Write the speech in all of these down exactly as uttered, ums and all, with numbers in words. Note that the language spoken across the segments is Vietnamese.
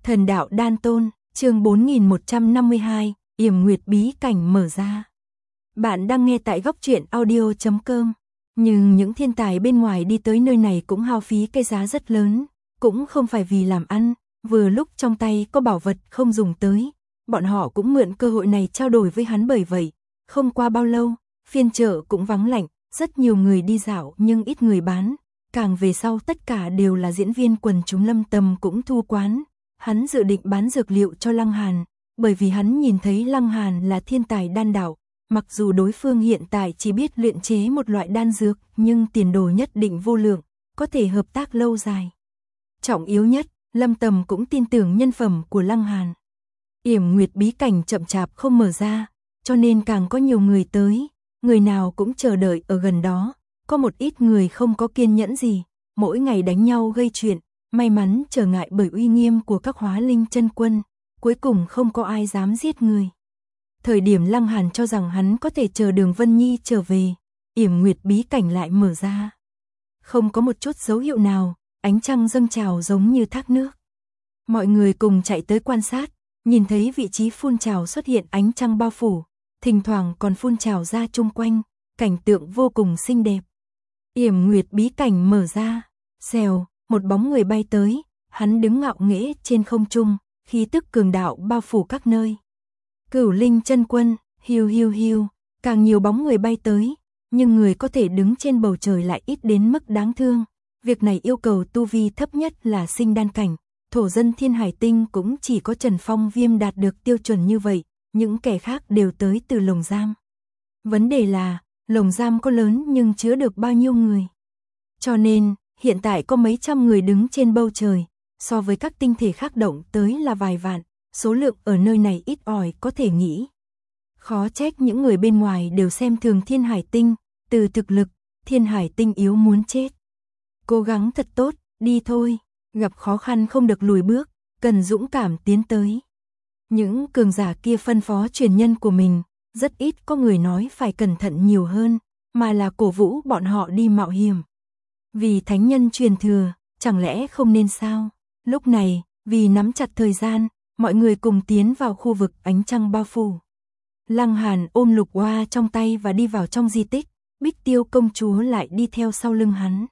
Thần đạo đan tôn, chương bốn nghìn một trăm năm mươi hai, Yểm Nguyệt bí cảnh mở ra. Bạn đang nghe tại góc truyện audio chấm com. Nhưng những thiên tài bên ngoài đi tới nơi này cũng hao phí cái giá rất lớn, cũng không phải vì làm ăn, vừa lúc trong tay có bảo vật không dùng tới, bọn họ cũng mượn cơ hội này trao đổi với hắn. Bởi vậy, không qua bao lâu, phiên chợ cũng vắng lạnh, rất nhiều người đi dạo nhưng ít người bán, càng về sau tất cả đều là diễn viên quần chúng. Lâm Tầm cũng thu quán, hắn dự định bán dược liệu cho Lăng Hàn, bởi vì hắn nhìn thấy Lăng Hàn là thiên tài đan đạo. Mặc dù đối phương hiện tại chỉ biết luyện chế một loại đan dược, nhưng tiền đồ nhất định vô lượng, có thể hợp tác lâu dài. Trọng yếu nhất, Lâm Tầm cũng tin tưởng nhân phẩm của Lăng Hàn. Yểm Nguyệt bí cảnh chậm chạp không mở ra, cho nên càng có nhiều người tới, người nào cũng chờ đợi ở gần đó. Có một ít người không có kiên nhẫn gì, mỗi ngày đánh nhau gây chuyện, may mắn trở ngại bởi uy nghiêm của các hóa linh chân quân, cuối cùng không có ai dám giết người. Thời điểm Lăng Hàn cho rằng hắn có thể chờ Đường Vân Nhi trở về, Yểm Nguyệt bí cảnh lại mở ra. Không có một chút dấu hiệu nào, ánh trăng dâng trào giống như thác nước. Mọi người cùng chạy tới quan sát, nhìn thấy vị trí phun trào xuất hiện ánh trăng bao phủ, thỉnh thoảng còn phun trào ra chung quanh, cảnh tượng vô cùng xinh đẹp. Yểm Nguyệt bí cảnh mở ra, xèo, một bóng người bay tới, hắn đứng ngạo nghễ trên không trung, khí tức cường đạo bao phủ các nơi. Cửu Linh chân quân, hiu hiu hiu, càng nhiều bóng người bay tới, nhưng người có thể đứng trên bầu trời lại ít đến mức đáng thương. Việc này yêu cầu tu vi thấp nhất là sinh đan cảnh, thổ dân Thiên Hải Tinh cũng chỉ có Trần Phong Viêm đạt được tiêu chuẩn như vậy, những kẻ khác đều tới từ lồng giam. Vấn đề là, lồng giam có lớn nhưng chứa được bao nhiêu người? Cho nên, hiện tại có mấy trăm người đứng trên bầu trời, so với các tinh thể khác động tới là vài vạn, số lượng ở nơi này ít ỏi có thể nghĩ. Khó trách những người bên ngoài đều xem thường Thiên Hải Tinh, từ thực lực, Thiên Hải Tinh yếu muốn chết. Cố gắng thật tốt, đi thôi, gặp khó khăn không được lùi bước, cần dũng cảm tiến tới. Những cường giả kia phân phó truyền nhân của mình, rất ít có người nói phải cẩn thận nhiều hơn, mà là cổ vũ bọn họ đi mạo hiểm. Vì thánh nhân truyền thừa, chẳng lẽ không nên sao? Lúc này, vì nắm chặt thời gian, mọi người cùng tiến vào khu vực ánh trăng bao phủ. Lăng Hàn ôm lục oa trong tay và đi vào trong di tích, Bích Tiêu công chúa lại đi theo sau lưng hắn.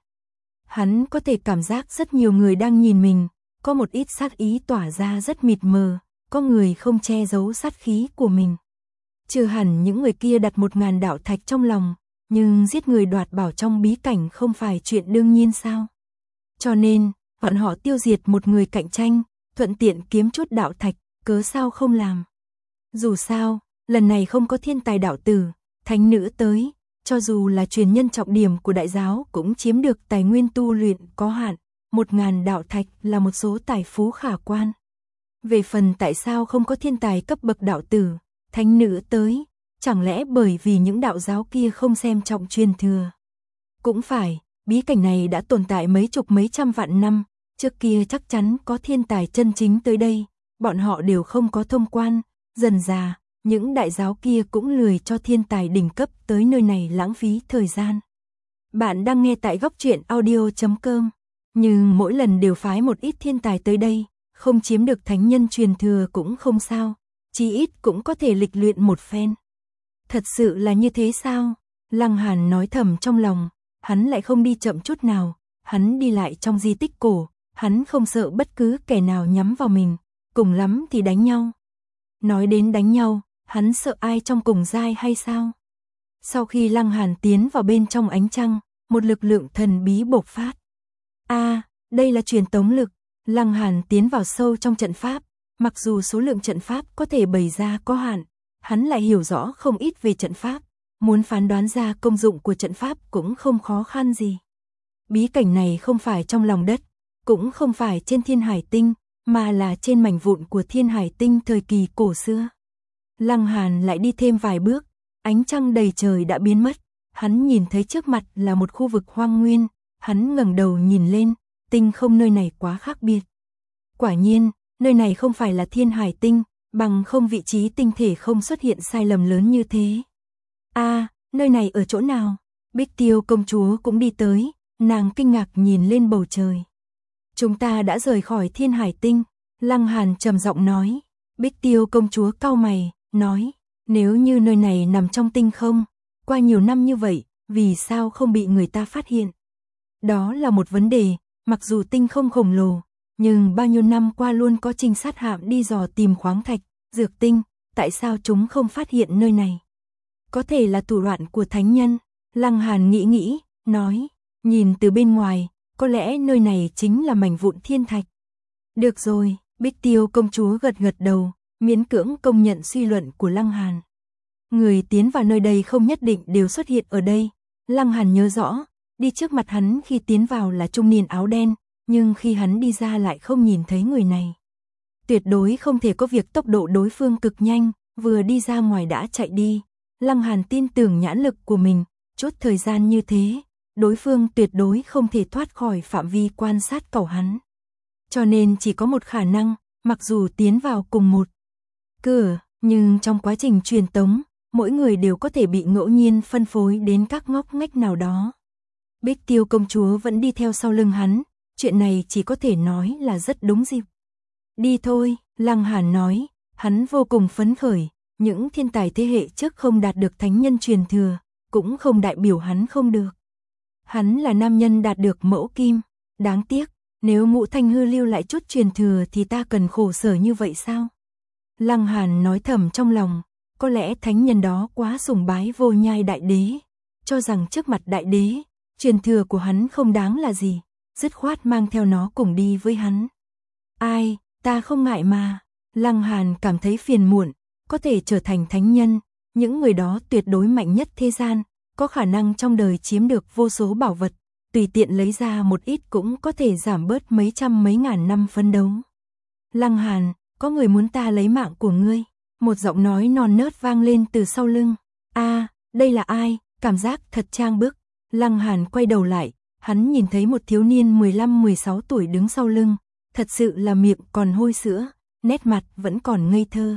Hắn có thể cảm giác rất nhiều người đang nhìn mình, có một ít sát ý tỏa ra rất mịt mờ, có người không che giấu sát khí của mình. Trừ hẳn những người kia đặt một ngàn đạo thạch trong lòng, nhưng giết người đoạt bảo trong bí cảnh không phải chuyện đương nhiên sao? Cho nên, bọn họ tiêu diệt một người cạnh tranh, thuận tiện kiếm chút đạo thạch, cớ sao không làm? Dù sao, lần này không có thiên tài đạo tử, thánh nữ tới, cho dù là truyền nhân trọng điểm của đại giáo cũng chiếm được tài nguyên tu luyện có hạn, một ngàn đạo thạch là một số tài phú khả quan. Về phần tại sao không có thiên tài cấp bậc đạo tử, thánh nữ tới, chẳng lẽ bởi vì những đạo giáo kia không xem trọng truyền thừa? Cũng phải, bí cảnh này đã tồn tại mấy chục mấy trăm vạn năm, trước kia chắc chắn có thiên tài chân chính tới đây, bọn họ đều không có thông quan, dần dà, những đại giáo kia cũng lười cho thiên tài đỉnh cấp tới nơi này lãng phí thời gian. Bạn đang nghe tại góc truyện audio chấm com, nhưng mỗi lần đều phái một ít thiên tài tới đây, không chiếm được thánh nhân truyền thừa cũng không sao, chí ít cũng có thể lịch luyện một phen. Thật sự là như thế sao? Lăng Hàn nói thầm trong lòng, hắn lại không đi chậm chút nào, hắn đi lại trong di tích cổ, hắn không sợ bất cứ kẻ nào nhắm vào mình, cùng lắm thì đánh nhau. Nói đến đánh nhau, hắn sợ ai trong cùng giai hay sao? Sau khi Lăng Hàn tiến vào bên trong ánh trăng, một lực lượng thần bí bộc phát. A, à, đây là truyền tống lực. Lăng Hàn tiến vào sâu trong trận pháp, mặc dù số lượng trận pháp có thể bày ra có hạn, hắn lại hiểu rõ không ít về trận pháp, muốn phán đoán ra công dụng của trận pháp cũng không khó khăn gì. Bí cảnh này không phải trong lòng đất, cũng không phải trên Thiên Hải Tinh, mà là trên mảnh vụn của Thiên Hải Tinh thời kỳ cổ xưa. Lăng Hàn lại đi thêm vài bước, ánh trăng đầy trời đã biến mất, hắn nhìn thấy trước mặt là một khu vực hoang nguyên, hắn ngẩng đầu nhìn lên, tinh không nơi này quá khác biệt. Quả nhiên, nơi này không phải là Thiên Hải Tinh, bằng không vị trí tinh thể không xuất hiện sai lầm lớn như thế. A, à, nơi này ở chỗ nào? Bích Tiêu công chúa cũng đi tới, nàng kinh ngạc nhìn lên bầu trời. Chúng ta đã rời khỏi Thiên Hải Tinh, Lăng Hàn trầm giọng nói. Bích Tiêu công chúa cau mày, nói, nếu như nơi này nằm trong tinh không, qua nhiều năm như vậy, vì sao không bị người ta phát hiện? Đó là một vấn đề, mặc dù tinh không khổng lồ, nhưng bao nhiêu năm qua luôn có trinh sát hạm đi dò tìm khoáng thạch, dược tinh, tại sao chúng không phát hiện nơi này? Có thể là thủ đoạn của thánh nhân. Lăng Hàn nghĩ nghĩ, nói, nhìn từ bên ngoài, có lẽ nơi này chính là mảnh vụn thiên thạch. Được rồi, Bích Tiêu công chúa gật gật đầu, miễn cưỡng công nhận suy luận của Lăng Hàn. Người tiến vào nơi đây không nhất định đều xuất hiện ở đây. Lăng Hàn nhớ rõ, đi trước mặt hắn khi tiến vào là trung niên áo đen, nhưng khi hắn đi ra lại không nhìn thấy người này. Tuyệt đối không thể có việc tốc độ đối phương cực nhanh, vừa đi ra ngoài đã chạy đi. Lăng Hàn tin tưởng nhãn lực của mình, chút thời gian như thế, đối phương tuyệt đối không thể thoát khỏi phạm vi quan sát của hắn. Cho nên chỉ có một khả năng, mặc dù tiến vào cùng một cửa, nhưng trong quá trình truyền tống, mỗi người đều có thể bị ngẫu nhiên phân phối đến các ngóc ngách nào đó. Bích Tiêu công chúa vẫn đi theo sau lưng hắn, chuyện này chỉ có thể nói là rất đúng dịp. Đi thôi, Lăng Hàn nói, hắn vô cùng phấn khởi, những thiên tài thế hệ trước không đạt được thánh nhân truyền thừa, cũng không đại biểu hắn không được. Hắn là nam nhân đạt được mẫu kim, đáng tiếc, nếu Ngũ Thanh Hư lưu lại chút truyền thừa thì ta cần khổ sở như vậy sao? Lăng Hàn nói thầm trong lòng, có lẽ thánh nhân đó quá sùng bái Vô Nhai đại đế, cho rằng trước mặt đại đế, truyền thừa của hắn không đáng là gì, dứt khoát mang theo nó cùng đi với hắn. Ai, ta không ngại mà. Lăng Hàn cảm thấy phiền muộn, có thể trở thành thánh nhân, những người đó tuyệt đối mạnh nhất thế gian, có khả năng trong đời chiếm được vô số bảo vật, tùy tiện lấy ra một ít cũng có thể giảm bớt mấy trăm mấy ngàn năm phấn đấu. Lăng Hàn, có người muốn ta lấy mạng của ngươi. Một giọng nói non nớt vang lên từ sau lưng. A, đây là ai? Cảm giác thật trang bức. Lăng Hàn quay đầu lại, hắn nhìn thấy một thiếu niên mười lăm mười sáu tuổi đứng sau lưng, thật sự là miệng còn hôi sữa, nét mặt vẫn còn ngây thơ.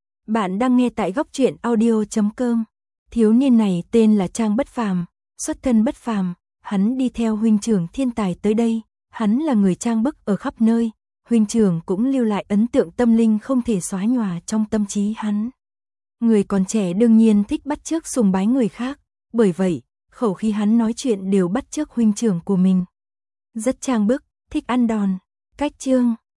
Bạn đang nghe tại góc truyện audio chấm com. Thiếu niên này tên là Trang Bất Phàm, xuất thân bất phàm, hắn đi theo huynh trưởng thiên tài tới đây, hắn là người trang bức ở khắp nơi, huynh trưởng cũng lưu lại ấn tượng tâm linh không thể xóa nhòa trong tâm trí hắn. Người còn trẻ đương nhiên thích bắt chước sùng bái người khác, bởi vậy, khẩu khí hắn nói chuyện đều bắt chước huynh trưởng của mình. Rất trang bức, thích ăn đòn. Cách chương